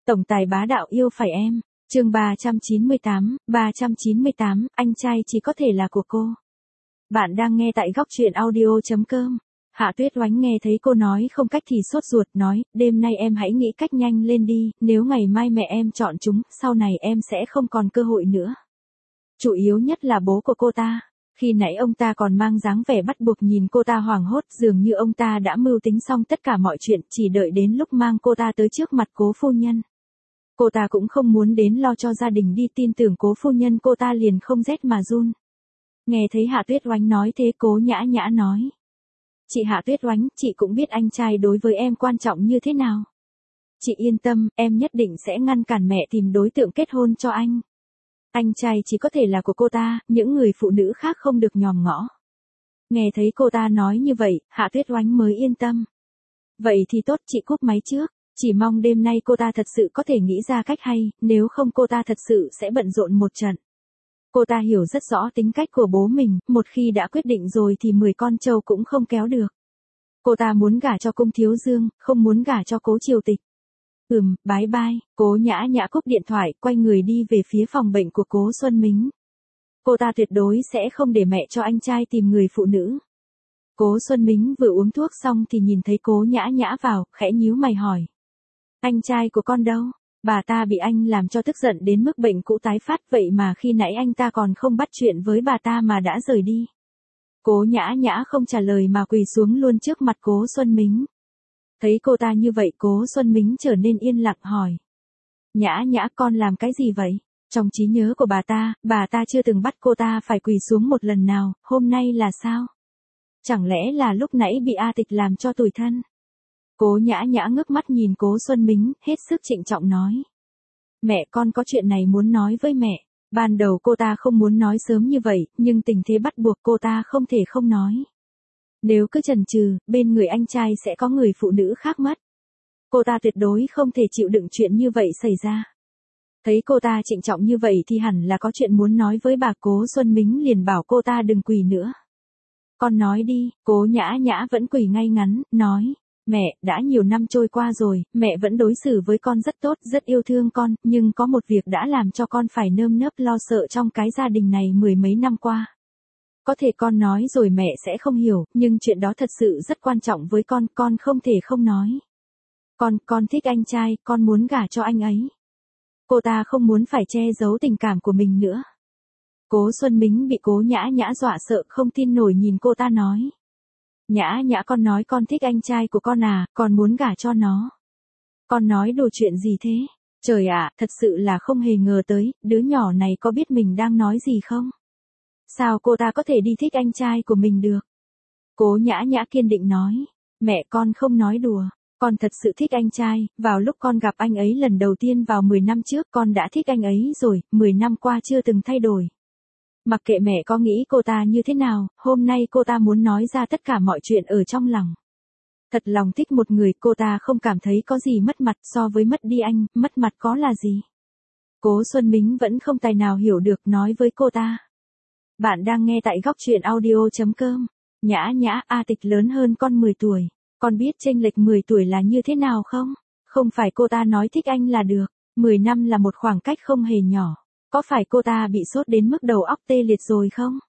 Tổng tài bá đạo yêu phải em. Chương 398, anh trai chỉ có thể là của cô. Bạn đang nghe tại góc truyện audio.com. Hạ Tuyết Oánh nghe thấy cô nói không cách thì sốt ruột nói, đêm nay em hãy nghĩ cách nhanh lên đi, nếu ngày mai mẹ em chọn chúng, sau này em sẽ không còn cơ hội nữa. Chủ yếu nhất là bố của cô ta. Khi nãy ông ta còn mang dáng vẻ bắt buộc nhìn cô ta hoảng hốt, dường như ông ta đã mưu tính xong tất cả mọi chuyện, chỉ đợi đến lúc mang cô ta tới trước mặt cố phu nhân. Cô ta cũng không muốn đến lo cho gia đình đi, tin tưởng cố phu nhân, cô ta liền không rét mà run. Nghe thấy Hạ Tuyết Oánh nói thế, Cố Nhã Nhã nói. Chị Hạ Tuyết Oánh, chị cũng biết anh trai đối với em quan trọng như thế nào. Chị yên tâm, em nhất định sẽ ngăn cản mẹ tìm đối tượng kết hôn cho anh. Anh trai chỉ có thể là của cô ta, những người phụ nữ khác không được nhòm ngõ. Nghe thấy cô ta nói như vậy, Hạ Tuyết Oánh mới yên tâm. Vậy thì tốt, chị cúp máy trước. Chỉ mong đêm nay cô ta thật sự có thể nghĩ ra cách hay, nếu không cô ta thật sự sẽ bận rộn một trận. Cô ta hiểu rất rõ tính cách của bố mình, một khi đã quyết định rồi thì 10 con trâu cũng không kéo được. Cô ta muốn gả cho Cung Thiếu Dương, không muốn gả cho Cố Triều Tịch. Bye bye. Cố Nhã Nhã cúp điện thoại, quay người đi về phía phòng bệnh của Cố Xuân Mính. Cô ta tuyệt đối sẽ không để mẹ cho anh trai tìm người phụ nữ. Cố Xuân Mính vừa uống thuốc xong thì nhìn thấy Cố Nhã Nhã vào, khẽ nhíu mày hỏi. Anh trai của con đâu? Bà ta bị anh làm cho tức giận đến mức bệnh cũ tái phát, vậy mà khi nãy anh ta còn không bắt chuyện với bà ta mà đã rời đi. Cố Nhã Nhã không trả lời mà quỳ xuống luôn trước mặt Cố Xuân Mính. Thấy cô ta như vậy, Cố Xuân Mính trở nên yên lặng hỏi. Nhã Nhã, con làm cái gì vậy? Trong trí nhớ của bà ta chưa từng bắt cô ta phải quỳ xuống một lần nào, hôm nay là sao? Chẳng lẽ là lúc nãy bị A Tịch làm cho tủi thân? Cố Nhã Nhã ngước mắt nhìn Cố Xuân Mính, hết sức trịnh trọng nói. Mẹ, con có chuyện này muốn nói với mẹ. Ban đầu cô ta không muốn nói sớm như vậy, nhưng tình thế bắt buộc cô ta không thể không nói. Nếu cứ chần chừ, bên người anh trai sẽ có người phụ nữ khác mất. Cô ta tuyệt đối không thể chịu đựng chuyện như vậy xảy ra. Thấy cô ta trịnh trọng như vậy thì hẳn là có chuyện muốn nói với bà. Cố Xuân Mính liền bảo cô ta đừng quỳ nữa. Con nói đi. Cố Nhã Nhã vẫn quỳ ngay ngắn, nói. Mẹ, đã nhiều năm trôi qua rồi, mẹ vẫn đối xử với con rất tốt, rất yêu thương con, nhưng có một việc đã làm cho con phải nơm nớp lo sợ trong cái gia đình này 10 mấy năm qua. Có thể con nói rồi mẹ sẽ không hiểu, nhưng chuyện đó thật sự rất quan trọng với con không thể không nói. Con thích anh trai, con muốn gả cho anh ấy. Cô ta không muốn phải che giấu tình cảm của mình nữa. Cố Xuân Mính bị Cố Nhã Nhã dọa sợ không tin nổi nhìn cô ta nói. Nhã Nhã, con nói con thích anh trai của con à, con muốn gả cho nó. Con nói đùa chuyện gì thế? Trời ạ, thật sự là không hề ngờ tới, đứa nhỏ này có biết mình đang nói gì không? Sao cô ta có thể đi thích anh trai của mình được? Cố Nhã Nhã kiên định nói. Mẹ, con không nói đùa. Con thật sự thích anh trai, vào lúc con gặp anh ấy lần đầu tiên vào 10 năm trước con đã thích anh ấy rồi, 10 năm qua chưa từng thay đổi. Mặc kệ mẹ có nghĩ cô ta như thế nào, hôm nay cô ta muốn nói ra tất cả mọi chuyện ở trong lòng. Thật lòng thích một người, cô ta không cảm thấy có gì mất mặt, so với mất đi anh, mất mặt có là gì. Cố Xuân Mính vẫn không tài nào hiểu được, nói với cô ta. Bạn đang nghe tại góc truyện audio.com. Nhã Nhã, A Tịch lớn hơn con 10 tuổi. Con biết chênh lệch 10 tuổi là như thế nào không? Không phải cô ta nói thích anh là được. 10 năm là một khoảng cách không hề nhỏ. Có phải cô ta bị sốt đến mức đầu óc tê liệt rồi không?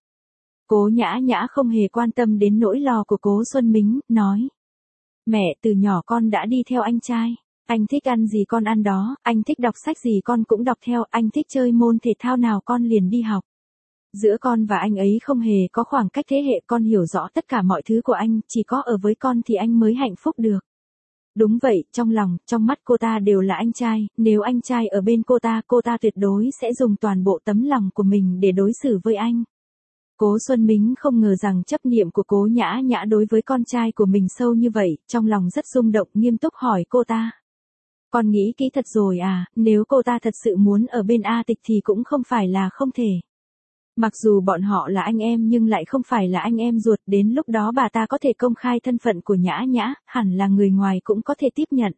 Cố Nhã Nhã không hề quan tâm đến nỗi lo của Cố Xuân Mính, nói. Mẹ, từ nhỏ con đã đi theo anh trai. Anh thích ăn gì con ăn đó, anh thích đọc sách gì con cũng đọc theo, anh thích chơi môn thể thao nào con liền đi học. Giữa con và anh ấy không hề có khoảng cách thế hệ, con hiểu rõ tất cả mọi thứ của anh, chỉ có ở với con thì anh mới hạnh phúc được. Đúng vậy, trong lòng, trong mắt cô ta đều là anh trai, nếu anh trai ở bên cô ta tuyệt đối sẽ dùng toàn bộ tấm lòng của mình để đối xử với anh. Cố Xuân Mính không ngờ rằng chấp niệm của Cố Nhã Nhã đối với con trai của mình sâu như vậy, trong lòng rất rung động, nghiêm túc hỏi cô ta. Con nghĩ kỹ thật rồi à, nếu cô ta thật sự muốn ở bên A Tịch thì cũng không phải là không thể. Mặc dù bọn họ là anh em nhưng lại không phải là anh em ruột, đến lúc đó bà ta có thể công khai thân phận của Nhã Nhã, hẳn là người ngoài cũng có thể tiếp nhận.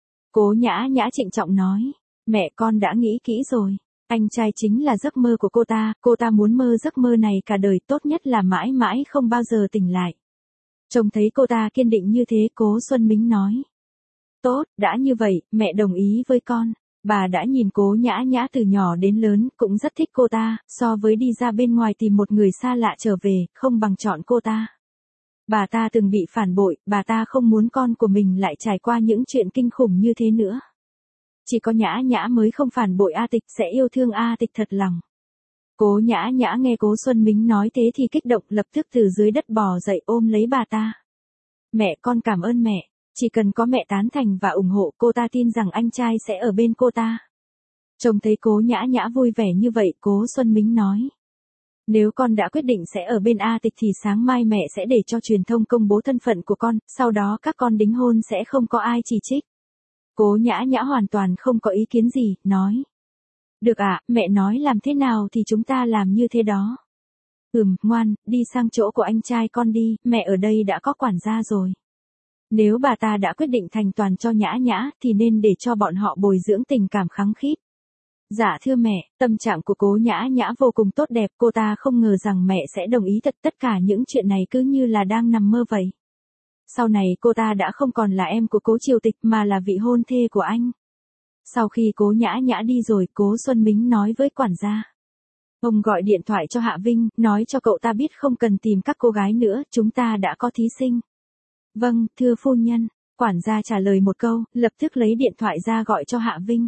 Cố Nhã Nhã trịnh trọng nói, mẹ, con đã nghĩ kỹ rồi. Anh trai chính là giấc mơ của cô ta muốn mơ giấc mơ này cả đời, tốt nhất là mãi mãi không bao giờ tỉnh lại. Trông thấy cô ta kiên định như thế, Cố Xuân Mính nói. Tốt, đã như vậy, mẹ đồng ý với con. Bà đã nhìn Cố Nhã Nhã từ nhỏ đến lớn, cũng rất thích cô ta, so với đi ra bên ngoài tìm một người xa lạ trở về, không bằng chọn cô ta. Bà ta từng bị phản bội, bà ta không muốn con của mình lại trải qua những chuyện kinh khủng như thế nữa. Chỉ có Nhã Nhã mới không phản bội A Tịch, sẽ yêu thương A Tịch thật lòng. Cố Nhã Nhã nghe Cố Xuân Mính nói thế thì kích động, lập tức từ dưới đất bò dậy ôm lấy bà ta. Mẹ, con cảm ơn mẹ. Chỉ cần có mẹ tán thành và ủng hộ, cô ta tin rằng anh trai sẽ ở bên cô ta. Trông thấy Cố Nhã Nhã vui vẻ như vậy, Cố Xuân Mính nói. Nếu con đã quyết định sẽ ở bên A Tịch thì sáng mai mẹ sẽ để cho truyền thông công bố thân phận của con, sau đó các con đính hôn sẽ không có ai chỉ trích. Cố Nhã Nhã hoàn toàn không có ý kiến gì, nói. Được ạ, mẹ nói làm thế nào thì chúng ta làm như thế đó. Ngoan, đi sang chỗ của anh trai con đi, mẹ ở đây đã có quản gia rồi. Nếu bà ta đã quyết định thành toàn cho Nhã Nhã thì nên để cho bọn họ bồi dưỡng tình cảm khăng khít. Dạ thưa mẹ, tâm trạng của Cố Nhã Nhã vô cùng tốt đẹp, cô ta không ngờ rằng mẹ sẽ đồng ý thật, tất cả những chuyện này cứ như là đang nằm mơ vậy. Sau này cô ta đã không còn là em của Cố Triều Tịch mà là vị hôn thê của anh. Sau khi Cố Nhã Nhã đi rồi, Cố Xuân Mính nói với quản gia. Ông gọi điện thoại cho Hạ Vinh, nói cho cậu ta biết không cần tìm các cô gái nữa, chúng ta đã có thí sinh. Vâng, thưa phu nhân. Quản gia trả lời một câu, lập tức lấy điện thoại ra gọi cho Hạ Vinh.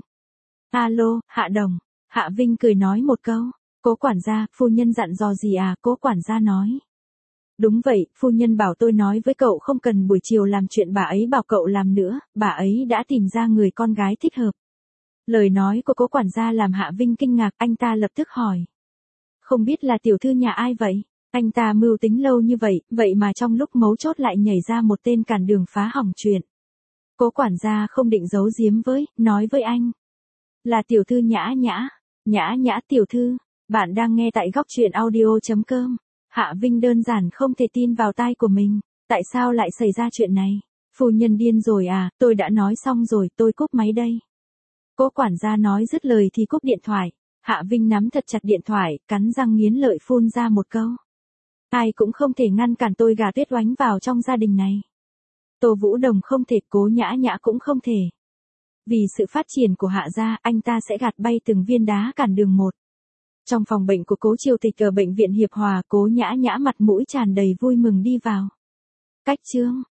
Alo, Hạ Đồng. Hạ Vinh cười nói một câu. Cố quản gia, phu nhân dặn dò gì à? Cố quản gia nói. Đúng vậy, phu nhân bảo tôi nói với cậu không cần buổi chiều làm chuyện bà ấy bảo cậu làm nữa, bà ấy đã tìm ra người con gái thích hợp. Lời nói của Cố quản gia làm Hạ Vinh kinh ngạc, anh ta lập tức hỏi. Không biết là tiểu thư nhà ai vậy? Anh ta mưu tính lâu như vậy, vậy mà trong lúc mấu chốt lại nhảy ra một tên cản đường phá hỏng chuyện. Cố quản gia không định giấu giếm nói với anh. Là tiểu thư Nhã Nhã. Nhã Nhã tiểu thư. Bạn đang nghe tại góc truyện audio.com. Hạ Vinh đơn giản không thể tin vào tai của mình. Tại sao lại xảy ra chuyện này? Phu nhân điên rồi à, tôi đã nói xong rồi, tôi cúp máy đây. Cố quản gia nói dứt lời thì cúp điện thoại. Hạ Vinh nắm thật chặt điện thoại, cắn răng nghiến lợi phun ra một câu. Ai cũng không thể ngăn cản tôi gả Tuyết Oánh vào trong gia đình này. Tô Vũ Đồng không thể, Cố Nhã Nhã cũng không thể. Vì sự phát triển của Hạ gia, anh ta sẽ gạt bay từng viên đá cản đường một. Trong phòng bệnh của Cố Triều Tịch ở bệnh viện Hiệp Hòa, Cố Nhã Nhã mặt mũi tràn đầy vui mừng đi vào. Cách chương